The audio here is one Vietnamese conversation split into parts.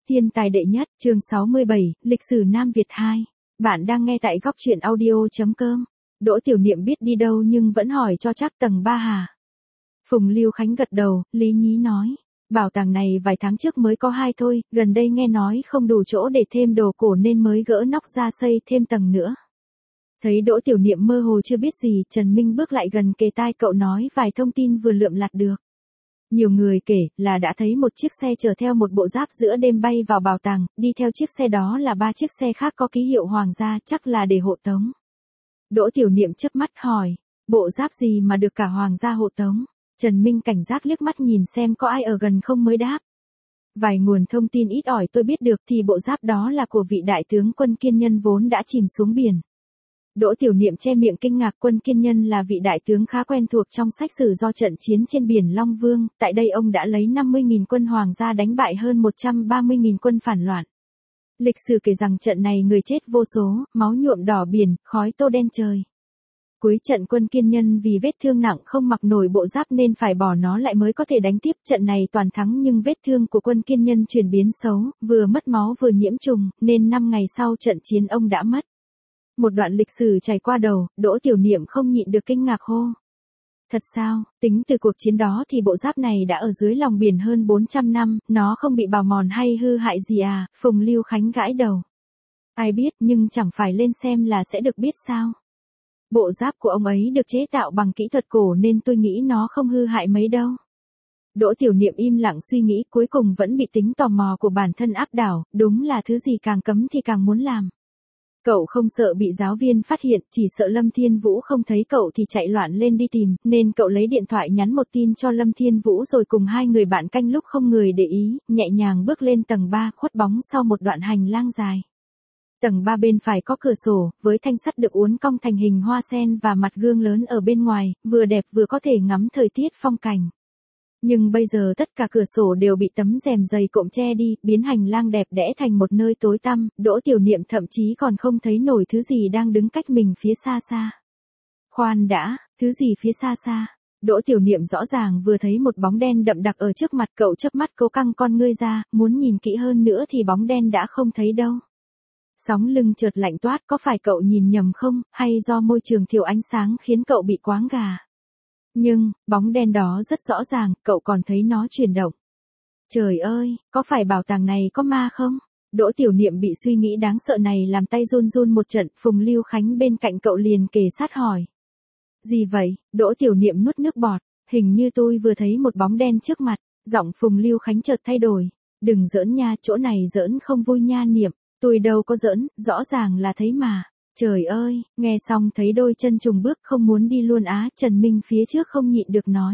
Thiên tài đệ nhất, chương 67, lịch sử Nam Việt 2. Bạn đang nghe tại góc truyện audio.com. Đỗ Tiểu Niệm biết đi đâu nhưng vẫn hỏi cho chắc tầng 3 hả? Phùng Lưu Khánh gật đầu, lý nhí nói. Bảo tàng này vài tháng trước mới có 2 thôi, gần đây nghe nói không đủ chỗ để thêm đồ cổ nên mới gỡ nóc ra xây thêm tầng nữa. Thấy Đỗ Tiểu Niệm mơ hồ chưa biết gì, Trần Minh bước lại gần kề tai cậu nói vài thông tin vừa lượm lặt được. Nhiều người kể là đã thấy một chiếc xe chở theo một bộ giáp giữa đêm bay vào bảo tàng, đi theo chiếc xe đó là 3 chiếc xe khác có ký hiệu hoàng gia, chắc là để hộ tống. Đỗ Tiểu Niệm chớp mắt hỏi, bộ giáp gì mà được cả hoàng gia hộ tống? Trần Minh cảnh giác liếc mắt nhìn xem có ai ở gần không mới đáp. Vài nguồn thông tin ít ỏi tôi biết được thì bộ giáp đó là của vị đại tướng Quân Kiên Nhân vốn đã chìm xuống biển. Đỗ Tiểu Niệm che miệng kinh ngạc. Quân Kiên Nhân là vị đại tướng khá quen thuộc trong sách sử do trận chiến trên biển Long Vương, tại đây ông đã lấy 50.000 quân hoàng gia đánh bại hơn 130.000 quân phản loạn. Lịch sử kể rằng trận này người chết vô số, máu nhuộm đỏ biển, khói tô đen trời. Cuối trận Quân Kiên Nhân vì vết thương nặng không mặc nổi bộ giáp nên phải bỏ nó lại mới có thể đánh tiếp. Trận này toàn thắng nhưng vết thương của Quân Kiên Nhân chuyển biến xấu, vừa mất máu vừa nhiễm trùng, nên 5 ngày sau trận chiến ông đã mất. Một đoạn lịch sử trải qua đầu, Đỗ Tiểu Niệm không nhịn được kinh ngạc hô. Thật sao, tính từ cuộc chiến đó thì bộ giáp này đã ở dưới lòng biển hơn 400 năm, nó không bị bào mòn hay hư hại gì à? Phùng Lưu Khánh gãi đầu. Ai biết nhưng chẳng phải lên xem là sẽ được biết sao. Bộ giáp của ông ấy được chế tạo bằng kỹ thuật cổ nên tôi nghĩ nó không hư hại mấy đâu. Đỗ Tiểu Niệm im lặng suy nghĩ, cuối cùng vẫn bị tính tò mò của bản thân áp đảo, đúng là thứ gì càng cấm thì càng muốn làm. Cậu không sợ bị giáo viên phát hiện, chỉ sợ Lâm Thiên Vũ không thấy cậu thì chạy loạn lên đi tìm, nên cậu lấy điện thoại nhắn một tin cho Lâm Thiên Vũ rồi cùng 2 người bạn canh lúc không người để ý, nhẹ nhàng bước lên tầng 3 khuất bóng sau một đoạn hành lang dài. Tầng 3 bên phải có cửa sổ, với thanh sắt được uốn cong thành hình hoa sen và mặt gương lớn ở bên ngoài, vừa đẹp vừa có thể ngắm thời tiết phong cảnh. Nhưng bây giờ tất cả cửa sổ đều bị tấm rèm dày cộm che đi, biến hành lang đẹp đẽ thành một nơi tối tăm. Đỗ Tiểu Niệm thậm chí còn không thấy nổi thứ gì đang đứng cách mình phía xa xa. Khoan đã, thứ gì phía xa xa? Đỗ Tiểu Niệm rõ ràng vừa thấy một bóng đen đậm đặc ở trước mặt. Cậu chớp mắt cố căng con ngươi ra, muốn nhìn kỹ hơn nữa thì bóng đen đã không thấy đâu. Sóng lưng chợt lạnh toát, có phải cậu nhìn nhầm không, hay do môi trường thiếu ánh sáng khiến cậu bị choáng gà? Nhưng, bóng đen đó rất rõ ràng, cậu còn thấy nó chuyển động. Trời ơi, có phải bảo tàng này có ma không? Đỗ Tiểu Niệm bị suy nghĩ đáng sợ này làm tay run run một trận. Phùng Lưu Khánh bên cạnh cậu liền kề sát hỏi. Gì vậy? Đỗ Tiểu Niệm nuốt nước bọt. Hình như tôi vừa thấy một bóng đen trước mặt. Giọng Phùng Lưu Khánh chợt thay đổi. Đừng giỡn nha, chỗ này giỡn không vui nha Niệm. Tôi đâu có giỡn, rõ ràng là thấy mà. Trời ơi, nghe xong thấy đôi chân trùng bước không muốn đi luôn á. Trần Minh phía trước không nhịn được nói.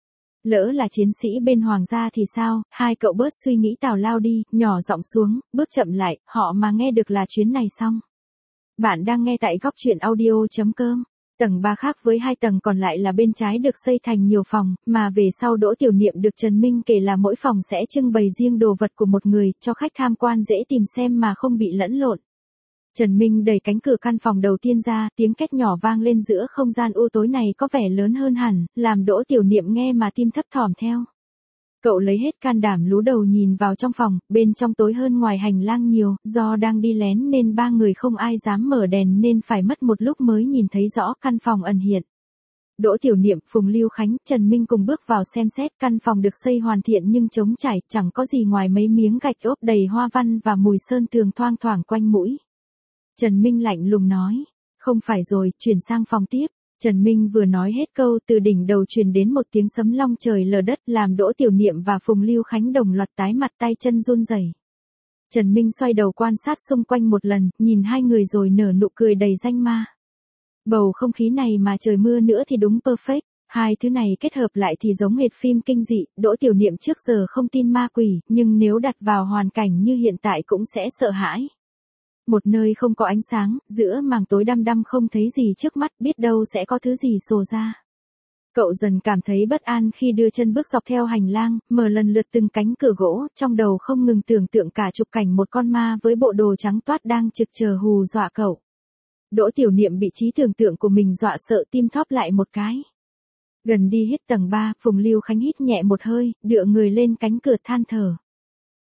Lỡ là chiến sĩ bên hoàng gia thì sao? Hai cậu bớt suy nghĩ tào lao đi, nhỏ giọng xuống, bước chậm lại, họ mà nghe được là chuyến này xong. Bạn đang nghe tại góc truyện audio.com. Tầng 3 khác với 2 tầng còn lại là bên trái được xây thành nhiều phòng, mà về sau Đỗ Tiểu Niệm được Trần Minh kể là mỗi phòng sẽ trưng bày riêng đồ vật của một người, cho khách tham quan dễ tìm xem mà không bị lẫn lộn. Trần Minh đẩy cánh cửa căn phòng đầu tiên ra, tiếng két nhỏ vang lên giữa không gian u tối này có vẻ lớn hơn hẳn, làm Đỗ Tiểu Niệm nghe mà tim thấp thỏm theo. Cậu lấy hết can đảm lú đầu nhìn vào trong phòng, bên trong tối hơn ngoài hành lang nhiều, do đang đi lén nên 3 người không ai dám mở đèn nên phải mất một lúc mới nhìn thấy rõ căn phòng ẩn hiện. Đỗ Tiểu Niệm, Phùng Lưu Khánh, Trần Minh cùng bước vào xem xét. Căn phòng được xây hoàn thiện nhưng trống trải, chẳng có gì ngoài mấy miếng gạch ốp đầy hoa văn và mùi sơn tường thoang thoảng quanh mũi. Trần Minh lạnh lùng nói, không phải rồi, chuyển sang phòng tiếp. Trần Minh vừa nói hết câu từ đỉnh đầu truyền đến một tiếng sấm long trời lở đất làm Đỗ Tiểu Niệm và Phùng Lưu Khánh đồng loạt tái mặt tay chân run rẩy. Trần Minh xoay đầu quan sát xung quanh một lần, nhìn 2 người rồi nở nụ cười đầy danh ma. Bầu không khí này mà trời mưa nữa thì đúng perfect. Hai thứ này kết hợp lại thì giống hệt phim kinh dị. Đỗ Tiểu Niệm trước giờ không tin ma quỷ, nhưng nếu đặt vào hoàn cảnh như hiện tại cũng sẽ sợ hãi. Một nơi không có ánh sáng, giữa màng tối đăm đăm không thấy gì trước mắt, biết đâu sẽ có thứ gì sồ ra. Cậu dần cảm thấy bất an khi đưa chân bước dọc theo hành lang, mở lần lượt từng cánh cửa gỗ, trong đầu không ngừng tưởng tượng cả chục cảnh một con ma với bộ đồ trắng toát đang trực chờ hù dọa cậu. Đỗ Tiểu Niệm bị trí tưởng tượng của mình dọa sợ tim thóp lại một cái. Gần đi hết tầng 3, Phùng Lưu Khánh hít nhẹ một hơi, dựa người lên cánh cửa than thở.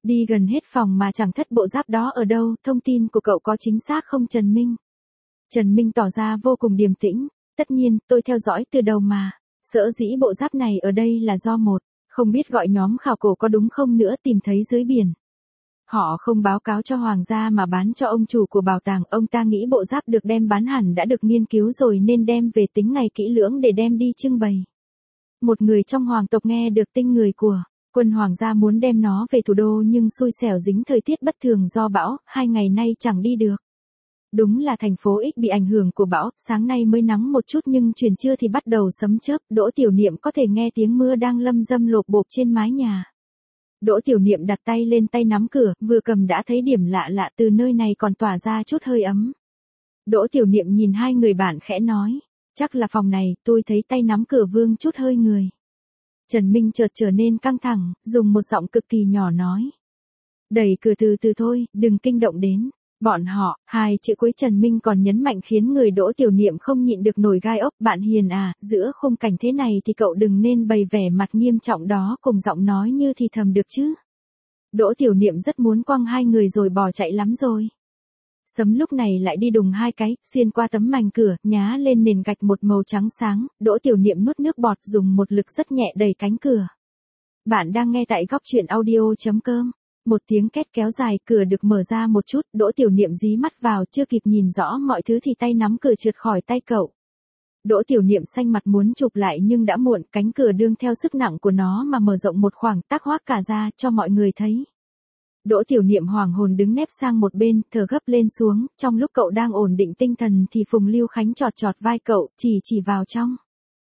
Đi gần hết phòng mà chẳng thất bộ giáp đó ở đâu, thông tin của cậu có chính xác không Trần Minh? Trần Minh tỏ ra vô cùng điềm tĩnh, tất nhiên, tôi theo dõi từ đầu mà. Sở dĩ bộ giáp này ở đây là do không biết gọi nhóm khảo cổ có đúng không nữa tìm thấy dưới biển. Họ không báo cáo cho hoàng gia mà bán cho ông chủ của bảo tàng, ông ta nghĩ bộ giáp được đem bán hẳn đã được nghiên cứu rồi nên đem về tính ngày kỹ lưỡng để đem đi trưng bày. Một người trong hoàng tộc nghe được tin người của quân hoàng gia muốn đem nó về thủ đô nhưng xui xẻo dính thời tiết bất thường do bão, 2 ngày nay chẳng đi được. Đúng là thành phố X bị ảnh hưởng của bão, sáng nay mới nắng một chút nhưng chuyển trưa thì bắt đầu sấm chớp, Đỗ Tiểu Niệm có thể nghe tiếng mưa đang lâm dâm lộp bộp trên mái nhà. Đỗ Tiểu Niệm đặt tay lên tay nắm cửa, vừa cầm đã thấy điểm lạ lạ từ nơi này còn tỏa ra chút hơi ấm. Đỗ Tiểu Niệm nhìn hai người bạn khẽ nói, chắc là phòng này, tôi thấy tay nắm cửa vương chút hơi người. Trần Minh chợt trở nên căng thẳng, dùng một giọng cực kỳ nhỏ nói. Đẩy cửa từ từ thôi, đừng kinh động đến. Bọn họ, hai chữ cuối Trần Minh còn nhấn mạnh khiến người Đỗ Tiểu Niệm không nhịn được nổi gai ốc. Bạn Hiền à, giữa khung cảnh thế này thì cậu đừng nên bày vẻ mặt nghiêm trọng đó cùng giọng nói như thì thầm được chứ. Đỗ Tiểu Niệm rất muốn quăng hai người rồi bỏ chạy lắm rồi. Sấm lúc này lại đi đùng hai cái, xuyên qua tấm mảnh cửa, nhá lên nền gạch một màu trắng sáng, Đỗ Tiểu Niệm nuốt nước bọt dùng một lực rất nhẹ đẩy cánh cửa. Bạn đang nghe tại góc truyện audio.com. Một tiếng két kéo dài, cửa được mở ra một chút, Đỗ Tiểu Niệm dí mắt vào, chưa kịp nhìn rõ mọi thứ thì tay nắm cửa trượt khỏi tay cậu. Đỗ Tiểu Niệm xanh mặt muốn chụp lại nhưng đã muộn, cánh cửa đương theo sức nặng của nó mà mở rộng một khoảng, tác hoác cả ra cho mọi người thấy. Đỗ Tiểu Niệm hoảng hồn đứng nép sang một bên, thở gấp lên xuống, trong lúc cậu đang ổn định tinh thần thì Phùng Lưu Khánh chọt chọt vai cậu, chỉ vào trong.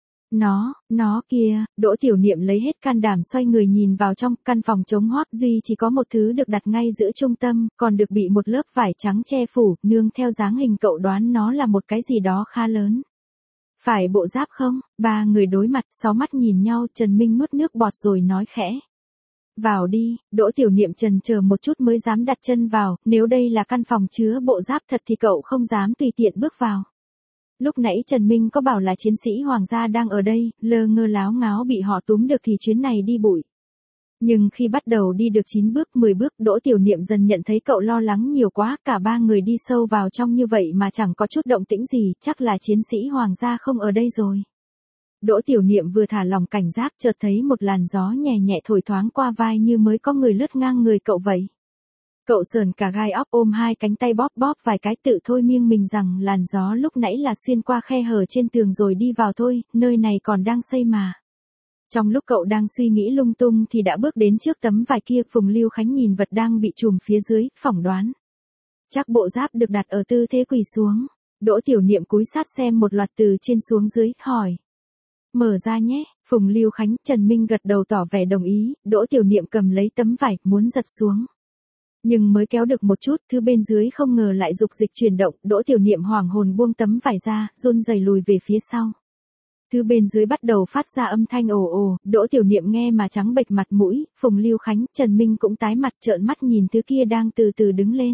Nó kia, Đỗ Tiểu Niệm lấy hết can đảm xoay người nhìn vào trong, căn phòng trống hoác duy chỉ có một thứ được đặt ngay giữa trung tâm, còn được bị một lớp vải trắng che phủ, nương theo dáng hình cậu đoán nó là một cái gì đó khá lớn. Phải bộ giáp không? Ba người đối mặt, sáu mắt nhìn nhau, Trần Minh nuốt nước bọt rồi nói khẽ. Vào đi, Đỗ Tiểu Niệm chần chờ một chút mới dám đặt chân vào, nếu đây là căn phòng chứa bộ giáp thật thì cậu không dám tùy tiện bước vào. Lúc nãy Trần Minh có bảo là chiến sĩ hoàng gia đang ở đây, lơ ngơ láo ngáo bị họ túm được thì chuyến này đi bụi. Nhưng khi bắt đầu đi được 9 bước 10 bước, Đỗ Tiểu Niệm dần nhận thấy cậu lo lắng nhiều quá, cả ba người đi sâu vào trong như vậy mà chẳng có chút động tĩnh gì, chắc là chiến sĩ hoàng gia không ở đây rồi. Đỗ Tiểu Niệm vừa thả lòng cảnh giác chợt thấy một làn gió nhẹ nhẹ thổi thoáng qua vai như mới có người lướt ngang người cậu vậy. Cậu sờn cả gai óc ôm hai cánh tay bóp vài cái tự thôi miêng mình rằng làn gió lúc nãy là xuyên qua khe hở trên tường rồi đi vào thôi, nơi này còn đang xây mà. Trong lúc cậu đang suy nghĩ lung tung thì đã bước đến trước tấm vải kia, Phùng Lưu Khánh nhìn vật đang bị trùm phía dưới, phỏng đoán. Chắc bộ giáp được đặt ở tư thế quỳ xuống. Đỗ Tiểu Niệm cúi sát xem một loạt từ trên xuống dưới, hỏi. Mở ra nhé, Phùng Lưu Khánh, Trần Minh gật đầu tỏ vẻ đồng ý, Đỗ Tiểu Niệm cầm lấy tấm vải, muốn giật xuống. Nhưng mới kéo được một chút, thứ bên dưới không ngờ lại dục dịch chuyển động, Đỗ Tiểu Niệm hoảng hồn buông tấm vải ra, run rẩy lùi về phía sau. Thứ bên dưới bắt đầu phát ra âm thanh ồ ồ, Đỗ Tiểu Niệm nghe mà trắng bệch mặt mũi, Phùng Lưu Khánh, Trần Minh cũng tái mặt trợn mắt nhìn thứ kia đang từ từ đứng lên.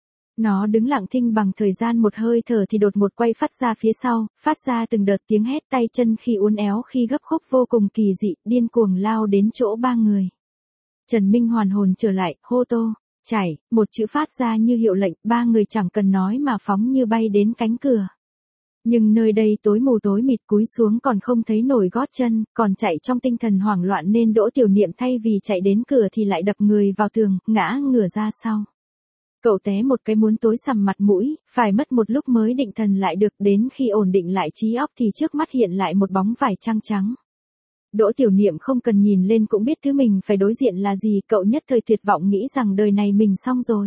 Nó đứng lặng thinh bằng thời gian một hơi thở thì đột một quay phát ra phía sau, phát ra từng đợt tiếng hét, tay chân khi uốn éo khi gấp khúc vô cùng kỳ dị, điên cuồng lao đến chỗ ba người. Trần Minh hoàn hồn trở lại, hô to, chảy, một chữ phát ra như hiệu lệnh, ba người chẳng cần nói mà phóng như bay đến cánh cửa. Nhưng nơi đây tối mù tối mịt, cúi xuống còn không thấy nổi gót chân, còn chạy trong tinh thần hoảng loạn nên Đỗ Tiểu Niệm thay vì chạy đến cửa thì lại đập người vào tường, ngã ngửa ra sau. Cậu té một cái muốn tối sầm mặt mũi, phải mất một lúc mới định thần lại được, đến khi ổn định lại trí óc thì trước mắt hiện lại một bóng vải trăng trắng. Đỗ Tiểu Niệm không cần nhìn lên cũng biết thứ mình phải đối diện là gì, cậu nhất thời tuyệt vọng nghĩ rằng đời này mình xong rồi.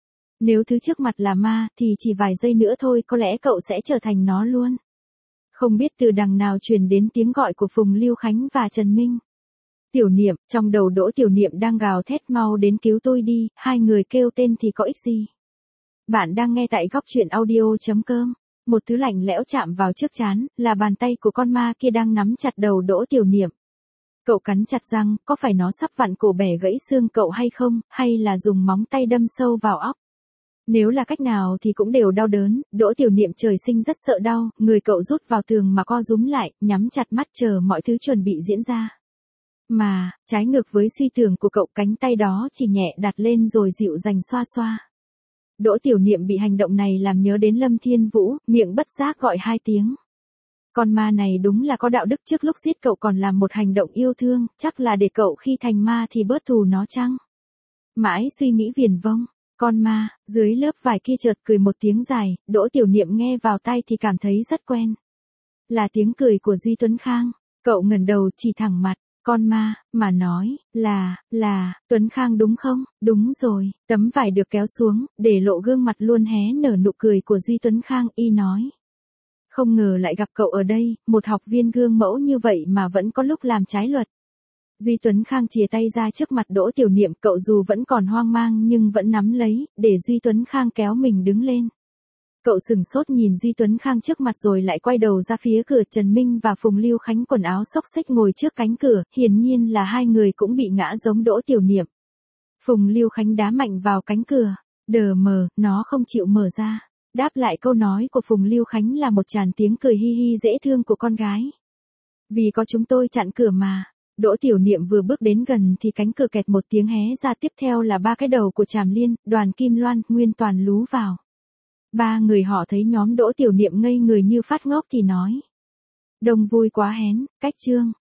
Nếu thứ trước mặt là ma thì chỉ vài giây nữa thôi có lẽ cậu sẽ trở thành nó luôn. Không biết từ đằng nào truyền đến tiếng gọi của Phùng Lưu Khánh và Trần Minh. Tiểu Niệm, trong đầu Đỗ Tiểu Niệm đang gào thét mau đến cứu tôi đi, hai người kêu tên thì có ích gì. Bạn đang nghe tại góc truyện audio.com. Một thứ lạnh lẽo chạm vào trước trán, là bàn tay của con ma kia đang nắm chặt đầu Đỗ Tiểu Niệm. Cậu cắn chặt răng, có phải nó sắp vặn cổ bẻ gãy xương cậu hay không, hay là dùng móng tay đâm sâu vào óc. Nếu là cách nào thì cũng đều đau đớn, Đỗ Tiểu Niệm trời sinh rất sợ đau, người cậu rút vào tường mà co rúm lại, nhắm chặt mắt chờ mọi thứ chuẩn bị diễn ra. Mà, trái ngược với suy tưởng của cậu, cánh tay đó chỉ nhẹ đặt lên rồi dịu dàng xoa xoa. Đỗ Tiểu Niệm bị hành động này làm nhớ đến Lâm Thiên Vũ, miệng bất giác gọi 2 tiếng. Con ma này đúng là có đạo đức, trước lúc giết cậu còn làm một hành động yêu thương, chắc là để cậu khi thành ma thì bớt thù nó chăng? Mãi suy nghĩ viển vông, con ma, dưới lớp vải kia chợt cười một tiếng dài, Đỗ Tiểu Niệm nghe vào tai thì cảm thấy rất quen. Là tiếng cười của Duy Tuấn Khang, cậu ngẩng đầu chỉ thẳng mặt, con ma, mà nói, là, Tuấn Khang đúng không? Đúng rồi, tấm vải được kéo xuống, để lộ gương mặt luôn hé nở nụ cười của Duy Tuấn Khang, y nói. Không ngờ lại gặp cậu ở đây, một học viên gương mẫu như vậy mà vẫn có lúc làm trái luật. Duy Tuấn Khang chìa tay ra trước mặt Đỗ Tiểu Niệm, cậu dù vẫn còn hoang mang nhưng vẫn nắm lấy, để Duy Tuấn Khang kéo mình đứng lên. Cậu sừng sốt nhìn Duy Tuấn Khang trước mặt rồi lại quay đầu ra phía cửa. Trần Minh và Phùng Lưu Khánh quần áo xốc xếch ngồi trước cánh cửa, hiển nhiên là hai người cũng bị ngã giống Đỗ Tiểu Niệm. Phùng Lưu Khánh đá mạnh vào cánh cửa, đờ mờ, nó không chịu mở ra. Đáp lại câu nói của Phùng Lưu Khánh là một tràng tiếng cười hi hi dễ thương của con gái. Vì có chúng tôi chặn cửa mà. Đỗ Tiểu Niệm vừa bước đến gần thì cánh cửa kẹt một tiếng hé ra, tiếp theo là 3 cái đầu của Trảm Liên, Đoàn Kim Loan, Nguyên Toàn lú vào. 3 người họ thấy nhóm Đỗ Tiểu Niệm ngây người như phát ngốc thì nói. Đông vui quá hén, cách chương.